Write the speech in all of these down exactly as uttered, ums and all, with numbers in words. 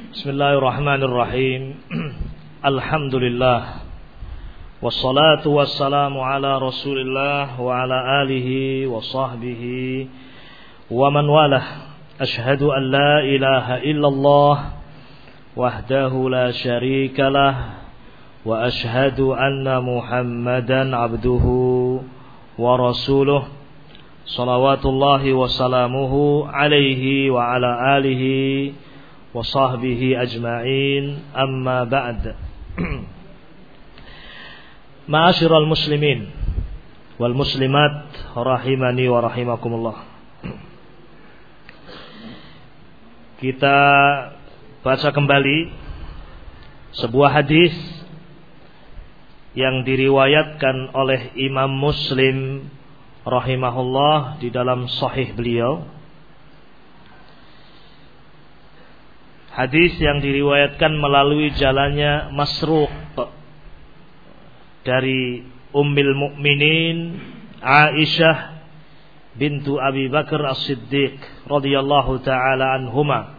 Bismillahirrahmanirrahim. Alhamdulillah. Wassalatu wassalamu ala Rasulillah wa ala alihi wa sahbihi wa man walah. Ashhadu an la ilaha illallah wahdahu la syarika lah wa ashhadu anna Muhammadan abduhu wa rasuluh. Salawatullahi wa salamuhu alaihi wa ala alihi wa sahbihi ajma'in. Amma ba'd. Ma'asyiral muslimin wal muslimat rahimani wa rahimakumullah. Kita baca kembali sebuah hadis yang diriwayatkan oleh Imam Muslim rahimahullah di dalam sahih beliau. Hadis yang diriwayatkan melalui jalannya Masruq dari Ummul Mukminin Aisyah bintu Abi Bakar As-Siddiq radhiyallahu taala anhuma,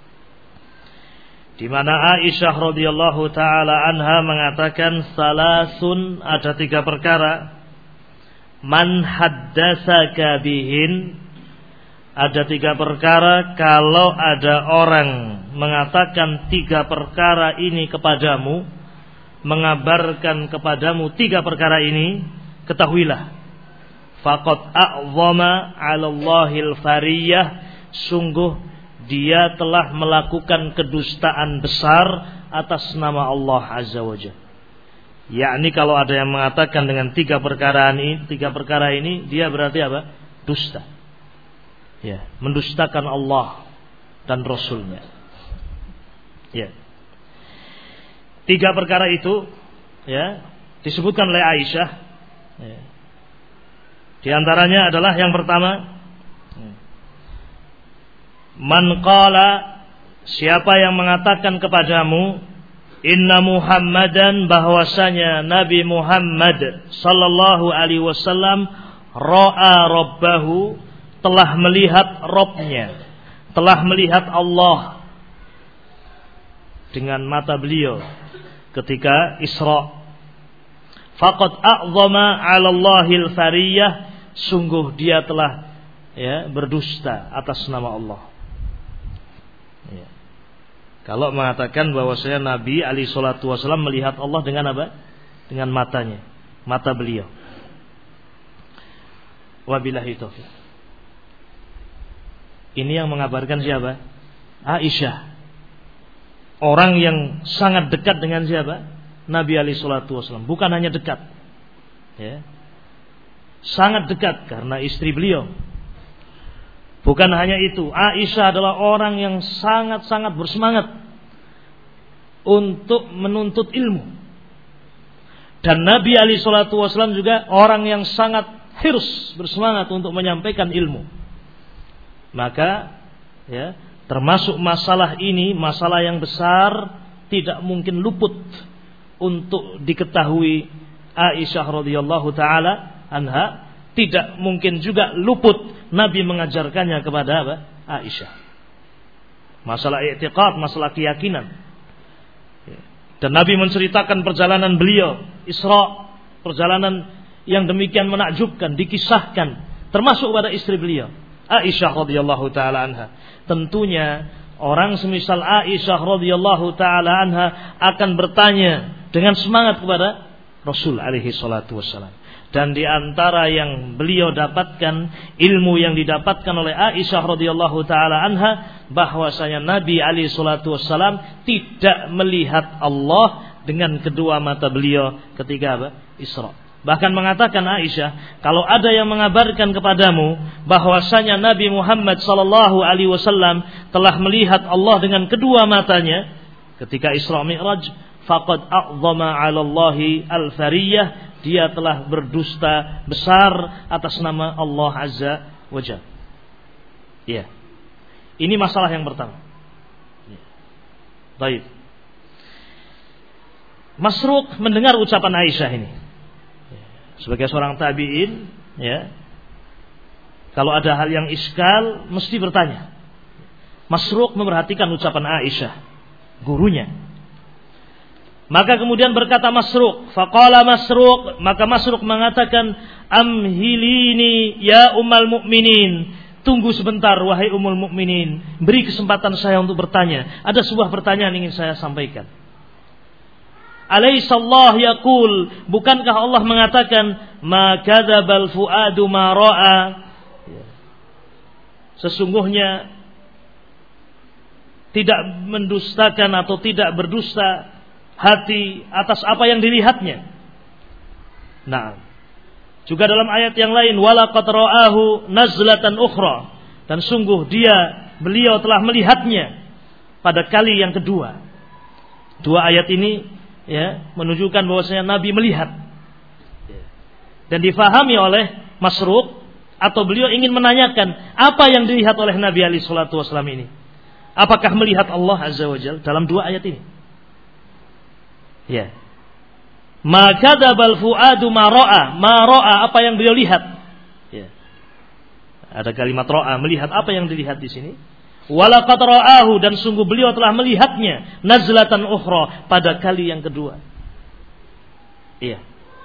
di mana Aisyah radhiyallahu taala anha mengatakan salasun, ada tiga perkara, man haddatsaka bihin, ada tiga perkara kalau ada orang mengatakan tiga perkara ini kepadamu, mengabarkan kepadamu tiga perkara ini, ketahuilah faqad a'zama 'ala Allahil fariyah, sungguh dia telah melakukan kedustaan besar atas nama Allah Azza wa Jalla. Yakni kalau ada yang mengatakan dengan tiga perkara ini, tiga perkara ini, dia berarti apa? Dusta. Ya, mendustakan Allah dan Rasulnya. Ya. Tiga perkara itu, ya, disebutkan oleh Aisyah. Ya. Di antaranya adalah yang pertama, man qala, siapa yang mengatakan kepadamu, inna Muhammadan, bahwasanya Nabi Muhammad sallallahu alaihi wasallam ra'a rabbahu, telah melihat Rabbnya, telah melihat Allah dengan mata beliau ketika Isra. Faqad a'zama 'ala Allahil fariyah, sungguh dia telah ya berdusta atas nama Allah. Ya. Kalau mengatakan bahwasanya Nabi alaihi salatu wasallam melihat Allah dengan apa? Dengan matanya, mata beliau. Wabillahi taufiq. Ini yang mengabarkan siapa? Aisyah. Orang yang sangat dekat dengan siapa? Nabi alaihi salatu wasallam. Bukan hanya dekat, ya, sangat dekat karena istri beliau. Bukan hanya itu, Aisyah adalah orang yang sangat-sangat bersemangat untuk menuntut ilmu. Dan Nabi alaihi salatu wasallam juga orang yang sangat hirs, bersemangat untuk menyampaikan ilmu. Maka ya, termasuk masalah ini, masalah yang besar, tidak mungkin luput untuk diketahui Aisyah radhiyallahu taala anha. Tidak mungkin juga luput Nabi mengajarkannya kepada apa? Aisyah. Masalah i'tiqad, masalah keyakinan. Dan Nabi menceritakan perjalanan beliau Isra, perjalanan yang demikian menakjubkan, dikisahkan, termasuk pada istri beliau Aisyah radhiyallahu taala anha. Tentunya orang semisal Aisyah radhiyallahu taala anha akan bertanya dengan semangat kepada Rasul alaihi salatu wassalam. Dan di antara yang beliau dapatkan, ilmu yang didapatkan oleh Aisyah radhiyallahu taala anha, bahwasanya Nabi alaihi salatu wassalam tidak melihat Allah dengan kedua mata beliau ketika apa? Isra. Bahkan mengatakan Aisyah, kalau ada yang mengabarkan kepadamu bahwasanya Nabi Muhammad sallallahu alaihi wasallam telah melihat Allah dengan kedua matanya ketika Isra Mi'raj, faqad a'zama 'ala Allahi al-fariyah, dia telah berdusta besar atas nama Allah Azza wa Jalla. Ya. Ini masalah yang pertama. Ya. Baik. Masruq mendengar ucapan Aisyah ini. Ya. Sebagai seorang tabi'in, ya. Kalau ada hal yang iskal mesti bertanya. Masruq memperhatikan ucapan Aisyah. gurunya. Maka kemudian berkata Masruq, faqala Masruq, maka Masruq mengatakan, amhilini ya ummal mukminin, tunggu sebentar wahai ummul mukminin, beri kesempatan saya untuk bertanya. Ada sebuah pertanyaan ingin saya sampaikan. Alaihissallah yaqul, bukankah Allah mengatakan, ma kadzabal fuadu ma ra'a, sesungguhnya tidak mendustakan atau tidak berdusta hati atas apa yang dilihatnya. Nah, juga dalam ayat yang lain, walaqad ra'ahu nazlatan ukhra, dan sungguh dia beliau telah melihatnya pada kali yang kedua. Dua ayat ini ya menunjukkan bahwasanya Nabi melihat. Dan difahami oleh Masruq, atau beliau ingin menanyakan apa yang dilihat oleh Nabi alaihi salatu wasallam ini. Apakah melihat Allah azza wa jalla dalam dua ayat ini? Ya. Ma kadzabal fuadu ma ra'a, ma ra'a apa yang beliau lihat. Ya. Ada kalimat ra'a, melihat apa yang dilihat di sini. Walaqad ra'ahu, dan sungguh beliau telah melihatnya nazlatan ukhra, pada kali yang kedua. Iya.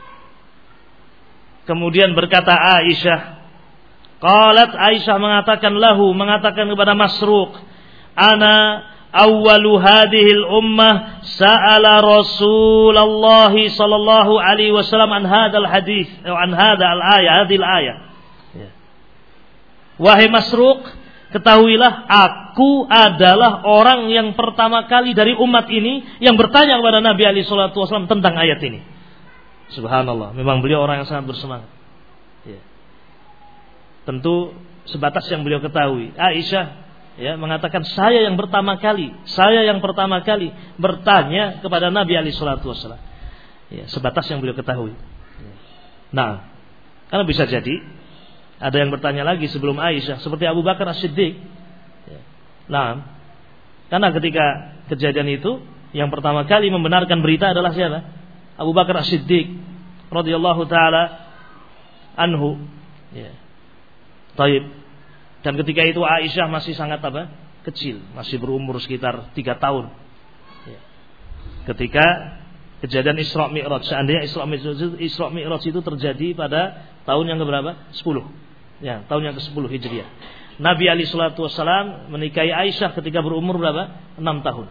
Kemudian berkata Aisyah, qalat Aisyah mengatakan lahu, mengatakan kepada Masruq, ana awwalu hadhil ummah sa'ala Rasulullah sallallahu alaihi wasallam an hadzal hadis atau an hadzal ayat hadhil ayat. Ya. Wahai Masruq, ketahuilah aku adalah orang yang pertama kali dari umat ini yang bertanya kepada Nabi alaihi salatu wasallam tentang ayat ini. Subhanallah, memang beliau orang yang sangat bersemangat. Ya. Tentu sebatas yang beliau ketahui. Aisyah ya mengatakan, saya yang pertama kali, saya yang pertama kali bertanya kepada Nabi alaihi salatu wasallam. Ya, sebatas yang beliau ketahui. Nah, karena bisa jadi ada yang bertanya lagi sebelum Aisyah, seperti Abu Bakar As-Siddiq. Ya. Nah, karena ketika kejadian itu yang pertama kali membenarkan berita adalah siapa? Abu Bakar As-Siddiq radhiyallahu taala anhu. Ya. Taib. Dan ketika itu Aisyah masih sangat apa? Kecil, masih berumur sekitar tiga tahun. Ya. Ketika kejadian Isra Mi'raj, seandainya Isra Mi'raj, Isra Mi'raj itu terjadi pada tahun yang keberapa? sepuluh. Ya, tahun yang kesepuluh Hijriah. Nabi alaihi salatu wasallam menikahi Aisyah ketika berumur berapa? enam tahun.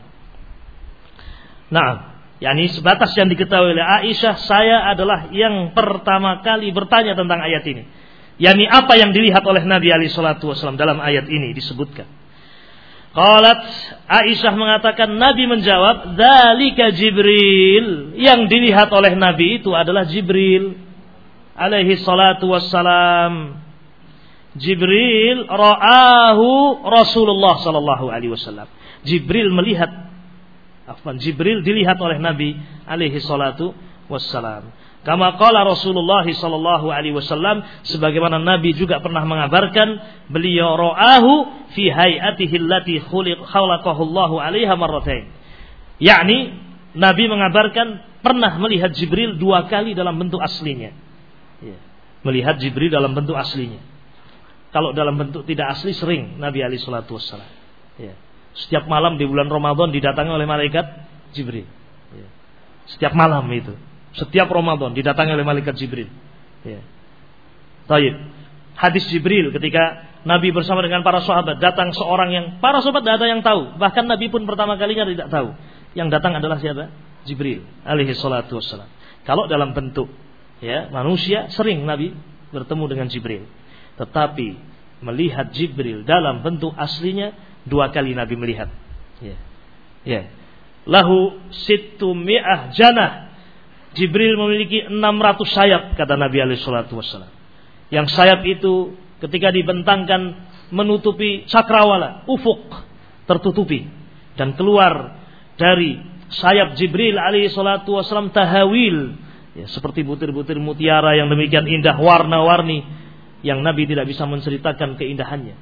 Nah, yakni sebatas yang diketahui oleh Aisyah, saya adalah yang pertama kali bertanya tentang ayat ini. Yani apa yang dilihat oleh Nabi alaihi salatu wasallam dalam ayat ini disebutkan. Qalat, Aisyah mengatakan, Nabi menjawab, dzalika Jibril, yang dilihat oleh Nabi itu adalah Jibril alaihi salatu wassalam. Jibril ra'ahu Rasulullah sallallahu alaihi wasallam. Jibril melihat, afwan, Jibril dilihat oleh Nabi alaihi salatu wassalam. Kama qala Rasulullah sallallahu alaihi wasallam, sebagaimana Nabi juga pernah mengabarkan, beliau ra'ahu fi hay'atihi allati khalaqahu Allahu 'alaiha marratain. Yakni Nabi mengabarkan pernah melihat Jibril dua kali dalam bentuk aslinya. Ya. Melihat Jibril dalam bentuk aslinya. Kalau dalam bentuk tidak asli sering Nabi alaihi salatu wassalam. Ya. Setiap malam di bulan Ramadan didatangi oleh malaikat Jibril. Ya. Setiap malam itu. Setiap Ramadan didatangi oleh malaikat Jibril. Ya. Taib. Hadis Jibril ketika Nabi bersama dengan para sahabat, datang seorang yang para sahabat tidak ada yang tahu, bahkan Nabi pun pertama kalinya tidak tahu. Yang datang adalah siapa? Jibril alaihi salatu wassalam. Kalau dalam bentuk ya manusia sering Nabi bertemu dengan Jibril. Tetapi melihat Jibril dalam bentuk aslinya dua kali Nabi melihat. Ya. Ya. Lahu sittu mi'ah janah. Jibril memiliki enam ratus sayap, kata Nabi alaihi salatu wassalam. Yang sayap itu ketika dibentangkan menutupi cakrawala, ufuk, tertutupi, dan keluar dari sayap Jibril alaihi salatu wassalam tahawil, ya, seperti butir-butir mutiara yang demikian indah, warna-warni, yang Nabi tidak bisa menceritakan keindahannya.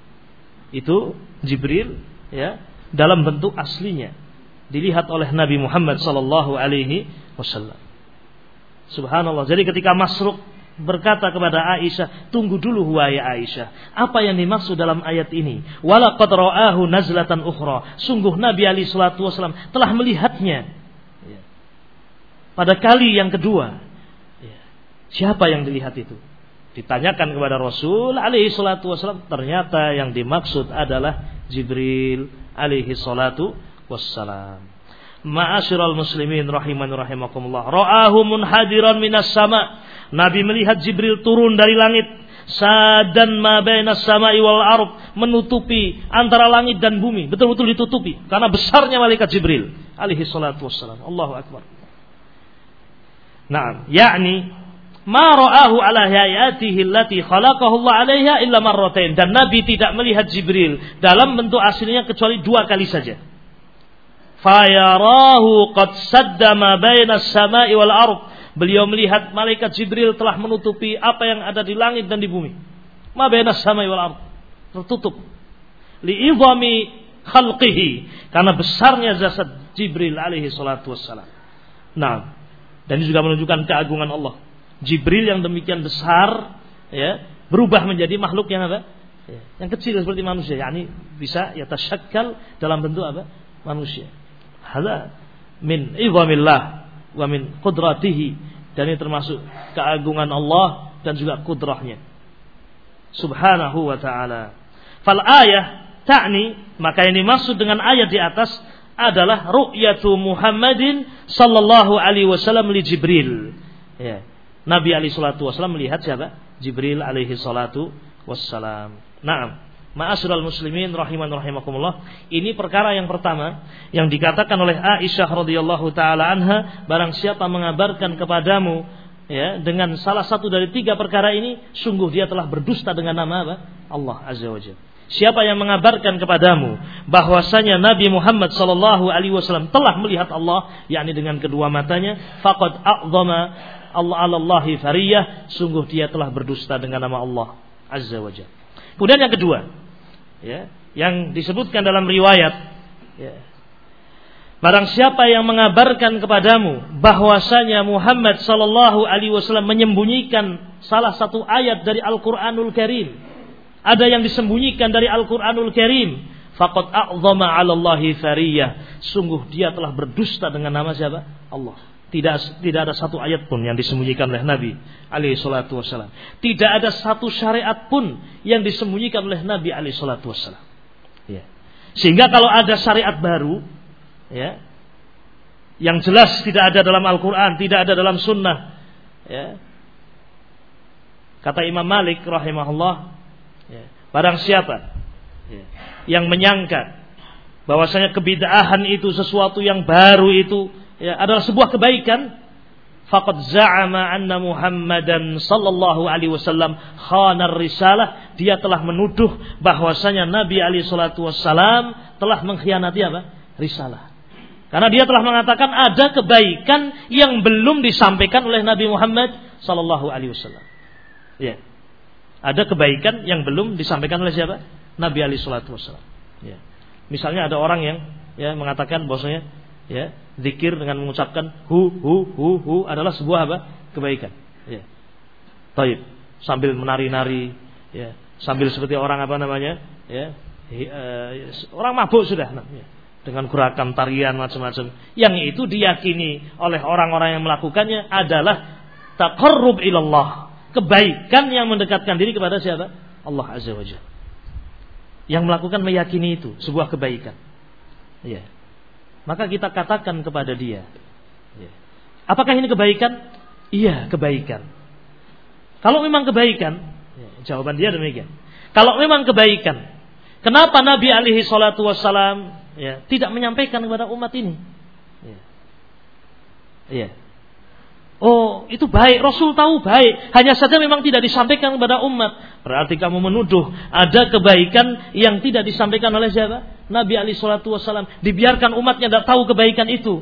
Itu Jibril ya dalam bentuk aslinya dilihat oleh Nabi Muhammad sallallahu alaihi wasallam. Subhanallah. Jadi ketika Masruq berkata kepada Aisyah, tunggu dulu wahai Aisyah, apa yang dimaksud dalam ayat ini? Walaqad ra'ahu nazlatan ukhra. Sungguh Nabi alaihi salatu wasallam telah melihatnya pada kali yang kedua. Siapa yang dilihat itu? Ditanyakan kepada Rasul alaihi salatu wasallam, ternyata yang dimaksud adalah Jibril alaihi salatu wassalam. Ma'asyiral muslimin rahimani rahimakumullah, ra'ahu munhadiran minas sama. Nabi melihat Jibril turun dari langit, sadan ma bainas sama'i wal ardh, menutupi antara langit dan bumi, betul-betul ditutupi karena besarnya malaikat Jibril alaihi salatu wassalam. Allahu akbar. Naam, yakni ma ra'ahu ala hayatihi allati khalaqahu Allah 'alaiha illa marratain. Dan Nabi tidak melihat Jibril dalam bentuk aslinya kecuali dua kali saja. Fayarahu qad sadda ma bainas sama'i wal ardh. Beliau melihat malaikat Jibril telah menutupi apa yang ada di langit dan di bumi. Ma bainas sama'i wal ardh, tertutup. Li'idhami khalqihi, karena besarnya jasad Jibril alaihi salatu wassalam. Nah, dan ini juga menunjukkan keagungan Allah. Jibril yang demikian besar, ya, berubah menjadi makhluk yang apa? Ya, yang kecil seperti manusia, yakni bisa ya tasyakkal dalam bentuk apa? Manusia. Hadza min izamillah wa min qudratihi, dan ini termasuk keagungan Allah dan juga kudrahnya subhanahu wa ta'ala. Fal ayah ta'ni, maka yang dimaksud dengan ayat di atas adalah ru'yatu Muhammadin sallallahu alaihi wasallam li Jibril. Ya. Nabi alaihi salatu wasallam melihat siapa? Jibril alaihi salatu wassalam. Naam. Ma'asyiral muslimin rahiman rahimakumullah. Ini perkara yang pertama yang dikatakan oleh Aisyah radhiyallahu taala anha, barang siapa mengabarkan kepadamu ya dengan salah satu dari tiga perkara ini, sungguh dia telah berdusta dengan nama apa? Allah azza wajalla. Siapa yang mengabarkan kepadamu bahwasanya Nabi Muhammad sallallahu alaihi wasallam telah melihat Allah, yakni dengan kedua matanya, faqad a'zama Allah 'alallahi fariyah, sungguh dia telah berdusta dengan nama Allah azza wajalla. Kemudian yang kedua, ya, yang disebutkan dalam riwayat, ya, barang siapa yang mengabarkan kepadamu bahwasanya Muhammad sallallahu alaihi wasallam menyembunyikan salah satu ayat dari Al-Qur'anul Karim, ada yang disembunyikan dari Al-Qur'anul Karim, faqad a'zama 'alallahi fariyah, sungguh dia telah berdusta dengan nama siapa? Allah. Tidak tidak ada satu ayat pun yang disembunyikan oleh Nabi alaihi salatu wasallam. Tidak ada satu syariat pun yang disembunyikan oleh Nabi alaihi salatu wasallam. Ya. Sehingga kalau ada syariat baru, ya, yang jelas tidak ada dalam Al-Qur'an, tidak ada dalam sunnah, ya. Kata Imam Malik rahimahullah, ya, barang siapa ya, yang menyangka bahwasanya kebid'ahan itu sesuatu yang baru itu ya adalah sebuah kebaikan, faqad za'ama anna Muhammadan sallallahu alaihi wasallam khana risalah, dia telah menuduh bahwasanya Nabi alaihi salatu wasallam telah mengkhianati apa? Risalah. Karena dia telah mengatakan ada kebaikan yang belum disampaikan oleh Nabi Muhammad sallallahu alaihi wasallam. Ya. Ada kebaikan yang belum disampaikan oleh siapa? Nabi alaihi salatu wasallam. Ya. Misalnya ada orang yang ya mengatakan bahwasanya ya zikir dengan mengucapkan hu hu hu hu adalah sebuah apa? Kebaikan. Ya. Taib. Sambil menari-nari, ya, sambil seperti orang apa namanya? Ya, hi, uh, orang mabuk sudah, nah, ya, dengan gerakan tarian macam-macam. Yang itu diyakini oleh orang-orang yang melakukannya adalah taqarrub ilallah, kebaikan yang mendekatkan diri kepada siapa? Allah azza wajalla. Yang melakukan meyakini itu sebuah kebaikan. Ya. Maka kita katakan kepada dia, ya, apakah ini kebaikan? Iya, kebaikan. Kalau memang kebaikan, ya, jawaban dia demikian. Kalau memang kebaikan, kenapa Nabi alaihi salatu wassalam ya, tidak menyampaikan kepada umat ini? Ya. Ya. Oh, itu baik, Rasul tahu baik, hanya saja memang tidak disampaikan kepada umat. Berarti kamu menuduh ada kebaikan yang tidak disampaikan oleh siapa? Nabi alaihi salatu wasallam. Dibiarkan umatnya tidak tahu kebaikan itu.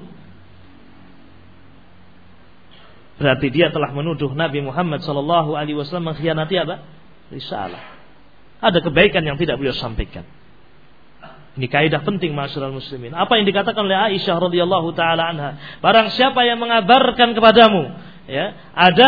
Berarti dia telah menuduh Nabi Muhammad sallallahu alaihi wasallam mengkhianati apa? Risalah. Ada kebaikan yang tidak beliau sampaikan. Ini kaidah penting ma'asyiral muslimin. Apa yang dikatakan oleh Aisyah radhiyallahu taala anha, barang siapa yang mengabarkan kepadamu ya, ada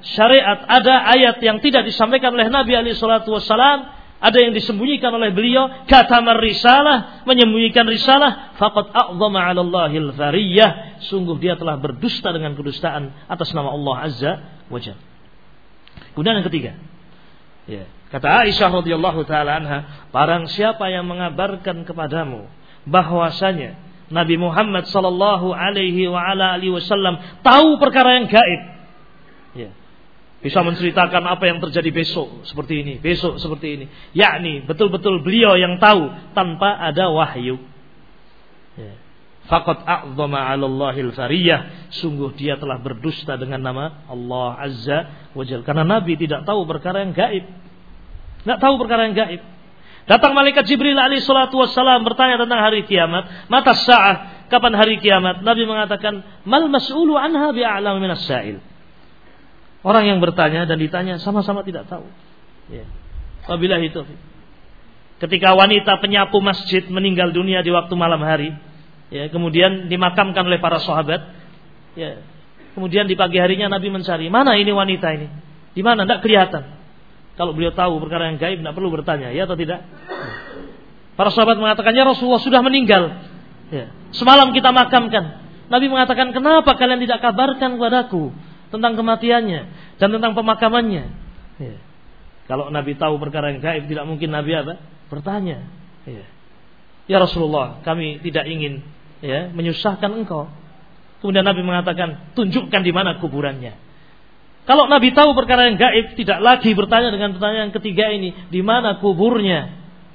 syariat, ada ayat yang tidak disampaikan oleh Nabi alaihi salatu wassalam, ada yang disembunyikan oleh beliau, katamar risalah, menyembunyikan risalah, faqad a'zama 'ala Allahil fariyah, sungguh dia telah berdusta dengan kedustaan atas nama Allah azza wa jalla. Kemudian yang ketiga, ya, kata Aisyah radhiyallahu taala anha, barang siapa yang mengabarkan kepadamu bahwasanya Nabi Muhammad sallallahu alaihi wa ala alihi wasallam tahu perkara yang gaib, ya, bisa menceritakan apa yang terjadi besok seperti ini, besok seperti ini, yakni betul-betul beliau yang tahu tanpa ada wahyu, ya, faqad a'zama 'ala Allahil fariyah, sungguh dia telah berdusta dengan nama Allah azza wa jalla, karena Nabi tidak tahu perkara yang gaib, tidak tahu perkara yang gaib. Datang malaikat Jibril alaihi salatu wassalam bertanya tentang hari kiamat, mata sa'ah, kapan hari kiamat? Nabi mengatakan, mal mas'ulu anha bi'a'lam minas sa'il. Orang yang bertanya dan ditanya sama-sama tidak tahu. Ya. Wabillahi taufiq. Ketika wanita penyapu masjid meninggal dunia di waktu malam hari, ya, kemudian dimakamkan oleh para sahabat, ya, kemudian di pagi harinya Nabi mencari, mana ini wanita ini? Di mana? Tidak kelihatan. Kalau beliau tahu perkara yang gaib, tidak perlu bertanya, ya atau tidak? Para sahabat mengatakan, ya Rasulullah sudah meninggal, ya, semalam kita makamkan. Nabi mengatakan, kenapa kalian tidak kabarkan kepadaku tentang kematiannya dan tentang pemakamannya? Ya. Kalau Nabi tahu perkara yang gaib, tidak mungkin Nabi apa? Bertanya. Ya, ya Rasulullah, kami tidak ingin, ya, menyusahkan engkau. Kemudian Nabi mengatakan, tunjukkan di mana kuburannya. Kalau Nabi tahu perkara yang gaib, tidak lagi bertanya dengan pertanyaan ketiga ini, di mana kuburnya?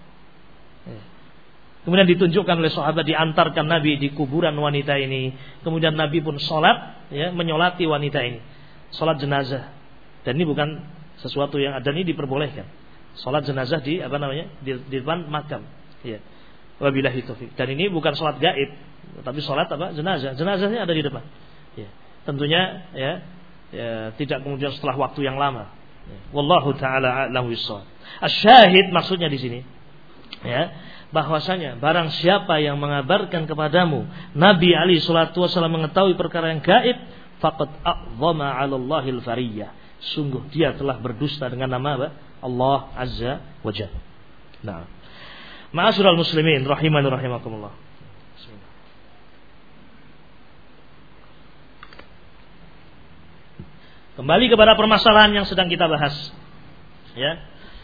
Kemudian ditunjukkan oleh sahabat, diantarkan Nabi di kuburan wanita ini. Kemudian Nabi pun sholat, ya, menyolati wanita ini, sholat jenazah. Dan ini bukan sesuatu yang ada, ini diperbolehkan. Sholat jenazah di apa namanya, di, di depan makam. Ya. Wabillahi taufiq. Dan ini bukan sholat gaib, tapi sholat apa? Jenazah. Jenazahnya ada di depan. Ya. Tentunya, ya. Ya, tidak kemudian setelah waktu yang lama. Ya. Wallahu taala a'lam bissawab. Asyahid maksudnya di sini, ya, bahwasanya barang siapa yang mengabarkan kepadamu Nabi alaihi salatu wasallam mengetahui perkara yang gaib, faqad a'zama 'ala Allahil fariyah, sungguh dia telah berdusta dengan nama apa? Allah azza wa jalla. Nah, ma'asyiral muslimin rahimani rahimakumullah. Kembali kepada permasalahan yang sedang kita bahas, ya.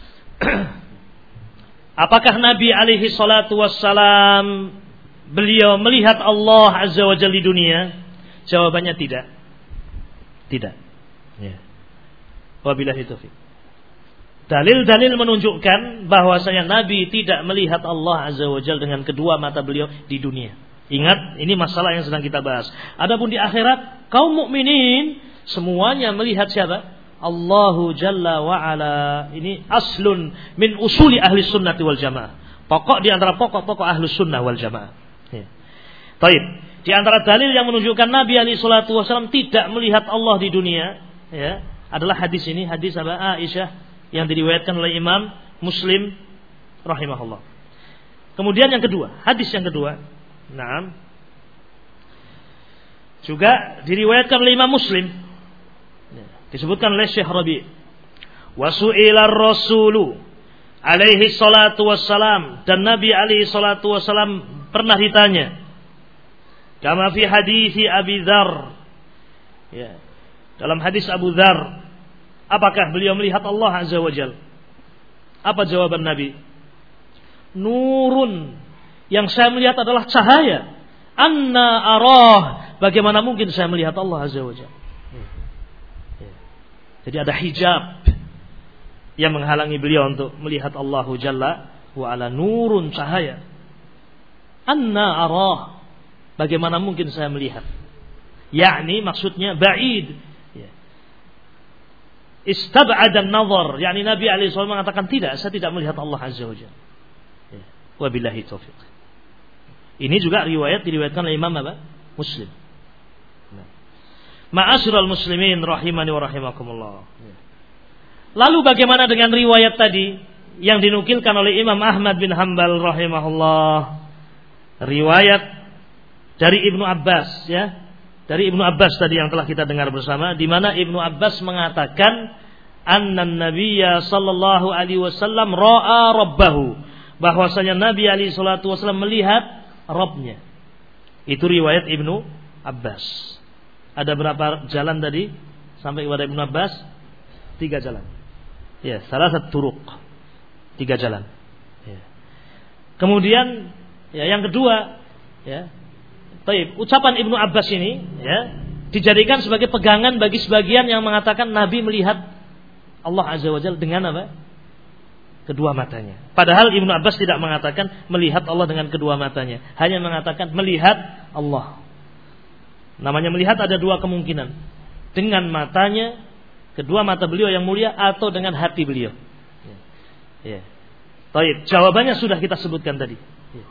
Apakah Nabi alaihi salatu wassalam beliau melihat Allah azza wa jalla di dunia? Jawabannya tidak. Tidak. Ya. Wabillahi taufiq. Dalil-dalil menunjukkan bahwasanya Nabi tidak melihat Allah azza wa jalla dengan kedua mata beliau di dunia. Ingat, ini masalah yang sedang kita bahas. Adapun di akhirat, kaum mukminin semuanya melihat siapa? Allahu Jalla wa Ala. Ini aslun min usuli ahli sunnati wal jamaah. Pokok di antara pokok-pokok ahli sunnah wal jamaah. Ya. Baik. Di antara dalil yang menunjukkan Nabi alaihi salatu wasallam tidak melihat Allah di dunia, ya, adalah hadis ini, hadis apa? Aisyah yang diriwayatkan oleh Imam Muslim rahimahullah. Kemudian yang kedua, hadis yang kedua. Naam. Juga diriwayatkan oleh Imam Muslim. Disebutkan oleh Syekh Rabi'. Wa su'ila ar-rasulu alaihi salatu wassalam, dan Nabi alaihi salatu wassalam pernah ditanya. Kama fi hadisi Abi Dzar. Ya. Dalam hadis Abu Dzar, apakah beliau melihat Allah azza wa jalla? Apa jawaban Nabi? Nurun, yang saya melihat adalah cahaya. Anna arah, bagaimana mungkin saya melihat Allah azza wa jalla? Jadi ada hijab yang menghalangi beliau untuk melihat Allah Jalla wa ala, nurun, cahaya. Anna arah, bagaimana mungkin saya melihat? Yakni maksudnya ba'id. Ya. Istab'ada an-nazar, yakni Nabi alaihi wasallam mengatakan tidak, saya tidak melihat Allah azza wa jalla. Ya. Wabillahi taufiq. Ini juga riwayat diriwayatkan oleh Imam apa? Muslim. Ma'asyiral muslimin rahimani wa rahimakumullah. Lalu bagaimana dengan riwayat tadi yang dinukilkan oleh Imam Ahmad bin Hanbal rahimahullah? Riwayat dari Ibnu Abbas, ya. dari Ibnu Abbas tadi yang telah kita dengar bersama, di mana Ibnu Abbas mengatakan annan nabiyya sallallahu alaihi wasallam ra'a rabbahu, bahwasanya Nabi alaihi salatu wasallam melihat Rabbnya. Itu riwayat Ibnu Abbas. Ada berapa jalan tadi sampai kepada Ibnu Abbas? Tiga jalan. Ya, salah satu turuq. Tiga jalan. Ya. Kemudian ya, yang kedua, ya, taib, ucapan Ibnu Abbas ini ya, dijadikan sebagai pegangan bagi sebagian yang mengatakan Nabi melihat Allah Azza wa Jalla dengan apa? Kedua matanya. Padahal Ibnu Abbas tidak mengatakan melihat Allah dengan kedua matanya, hanya mengatakan melihat Allah. Namanya melihat ada dua kemungkinan. Dengan matanya, kedua mata beliau yang mulia, atau dengan hati beliau. Ya. Ya. Taib, jawabannya sudah kita sebutkan tadi. Ya.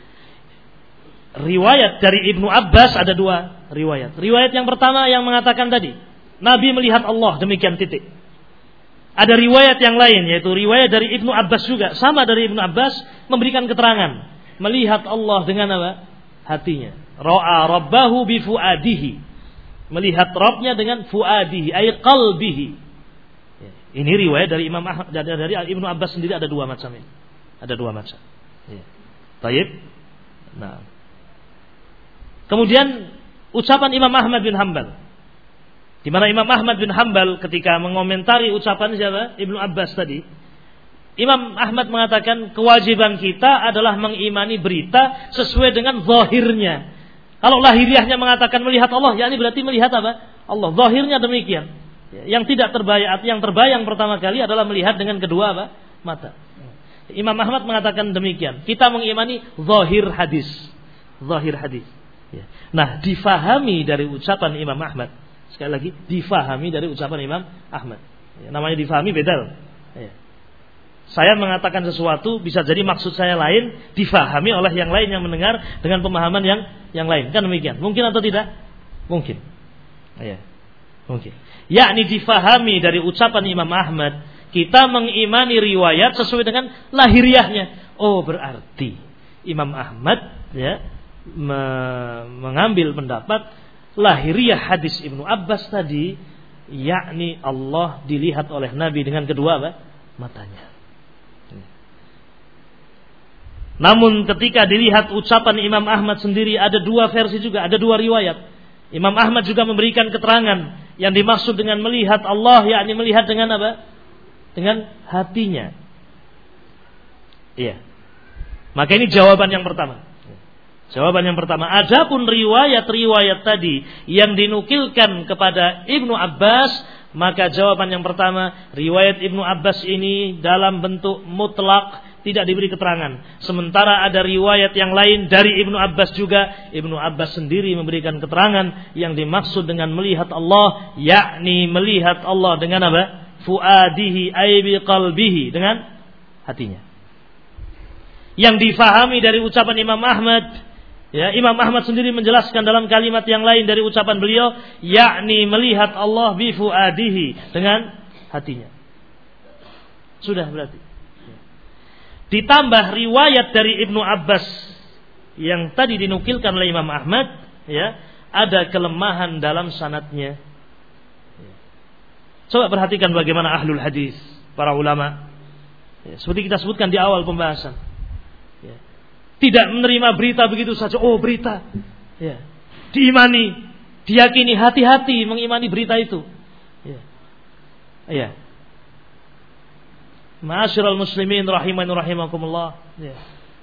Riwayat dari Ibnu Abbas ada dua riwayat. Riwayat yang pertama yang mengatakan tadi Nabi melihat Allah, demikian titik. Ada riwayat yang lain, yaitu riwayat dari Ibnu Abbas juga, sama dari Ibnu Abbas, memberikan keterangan melihat Allah dengan apa? Hatinya. Ra'a rabbahu bi fuadihi, melihat Rabbnya dengan fuadihi, ay qalbihi. Ya. Ini riwayat dari Imam Ahmad, dari, dari Ibnu Abbas sendiri ada dua macam ini. Ada dua macam. Ya. Taib. Nah. Kemudian ucapan Imam Ahmad bin Hanbal, di mana Imam Ahmad bin Hanbal ketika mengomentari ucapan siapa? Ibnu Abbas tadi, Imam Ahmad mengatakan kewajiban kita adalah mengimani berita sesuai dengan zahirnya. Kalau lahiriahnya mengatakan melihat Allah, yakni berarti melihat apa? Allah. Zahirnya demikian. Yang tidak terbayang, yang terbayang pertama kali adalah melihat dengan kedua apa? Mata. Imam Ahmad mengatakan demikian. Kita mengimani zahir hadis. Zahir hadis. Nah, difahami dari ucapan Imam Ahmad. Sekali lagi, difahami dari ucapan Imam Ahmad. Ya, namanya difahami beda. Ya. Saya mengatakan sesuatu, bisa jadi maksud saya lain, difahami oleh yang lain yang mendengar dengan pemahaman yang yang lain. Kan demikian. Mungkin atau tidak? Mungkin. Ya. Mungkin. Yakni difahami dari ucapan Imam Ahmad, kita mengimani riwayat sesuai dengan lahiriahnya. Oh, berarti Imam Ahmad ya me- mengambil pendapat lahiriah hadis Ibnu Abbas tadi, yakni Allah dilihat oleh Nabi dengan kedua apa? Matanya. Namun ketika dilihat ucapan Imam Ahmad sendiri, ada dua versi juga, ada dua riwayat. Imam Ahmad juga memberikan keterangan yang dimaksud dengan melihat Allah, yakni melihat dengan apa? Dengan hatinya. Iya. Maka ini jawaban yang pertama. Jawaban yang pertama. Adapun riwayat-riwayat tadi yang dinukilkan kepada Ibnu Abbas, maka jawaban yang pertama, riwayat Ibnu Abbas ini dalam bentuk mutlak, tidak diberi keterangan. Sementara ada riwayat yang lain dari Ibnu Abbas juga, Ibnu Abbas sendiri memberikan keterangan yang dimaksud dengan melihat Allah, yakni melihat Allah dengan apa? Fuadihi ay bi qalbihi, dengan hatinya. Yang difahami dari ucapan Imam Ahmad, ya, Imam Ahmad sendiri menjelaskan dalam kalimat yang lain dari ucapan beliau, yakni melihat Allah bi fuadihi, dengan hatinya. Sudah berarti. Ditambah riwayat dari Ibnu Abbas yang tadi dinukilkan oleh Imam Ahmad, ya, ada kelemahan dalam sanadnya. Coba perhatikan bagaimana ahlul hadis, para ulama, ya, seperti kita sebutkan di awal pembahasan, ya, tidak menerima berita begitu saja. Oh, berita, ya, diimani, diyakini, hati-hati mengimani berita itu. Ya, ya. Ma'asyiral muslimin rahimani rahimakumullah. Ya.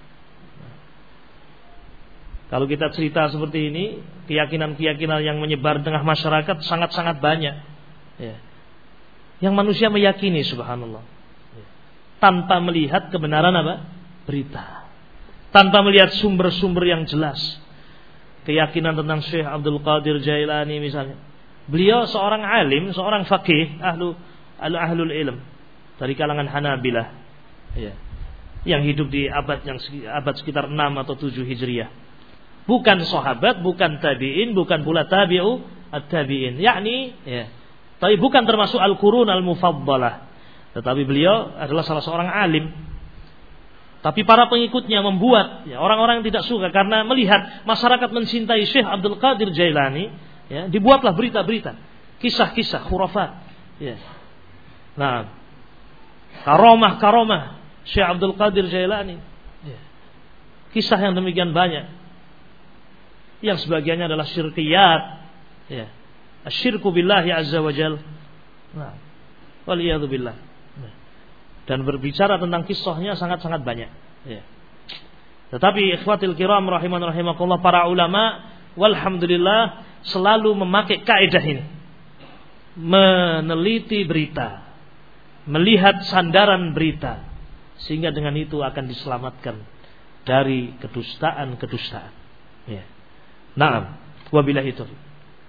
Kalau kita cerita seperti ini, keyakinan-keyakinan yang menyebar di tengah masyarakat sangat-sangat banyak. Ya. Yang manusia meyakini, subhanallah. Ya. Tanpa melihat kebenaran apa? Berita. Tanpa melihat sumber-sumber yang jelas. Keyakinan tentang Syekh Abdul Qadir Jailani misalnya. Beliau seorang alim, seorang faqih, ahlu, ahlul ilm, dari kalangan Hanabilah, ya, yang hidup di abad yang abad sekitar enam atau tujuh Hijriah. Bukan sahabat, bukan tabi'in, bukan pula tabi'u at-tabi'in, yakni, ya, tapi bukan termasuk al-qurun al-mufaddalah. Tetapi beliau adalah salah seorang alim. Tapi para pengikutnya membuat, ya, orang-orang yang tidak suka karena melihat masyarakat mencintai Syekh Abdul Qadir Jailani, ya, dibuatlah berita-berita, kisah-kisah khurafat, ya. Nah, karomah-karomah Syekh Abdul Qadir Jailani, ya. Kisah yang demikian banyak, yang sebagiannya adalah syirkiyat, ya, asyirku billahi azza wa jal. Nah, waliyadu billah. Nah, dan berbicara tentang kisahnya sangat-sangat banyak, ya. Tetapi ikhwatil kiram rahiman rahimakumullah, para ulama walhamdulillah selalu memakai kaidah ini, meneliti berita, melihat sandaran berita, sehingga dengan itu akan diselamatkan dari kedustaan-kedustaan. Ya. Naam, wabillahi taufiq.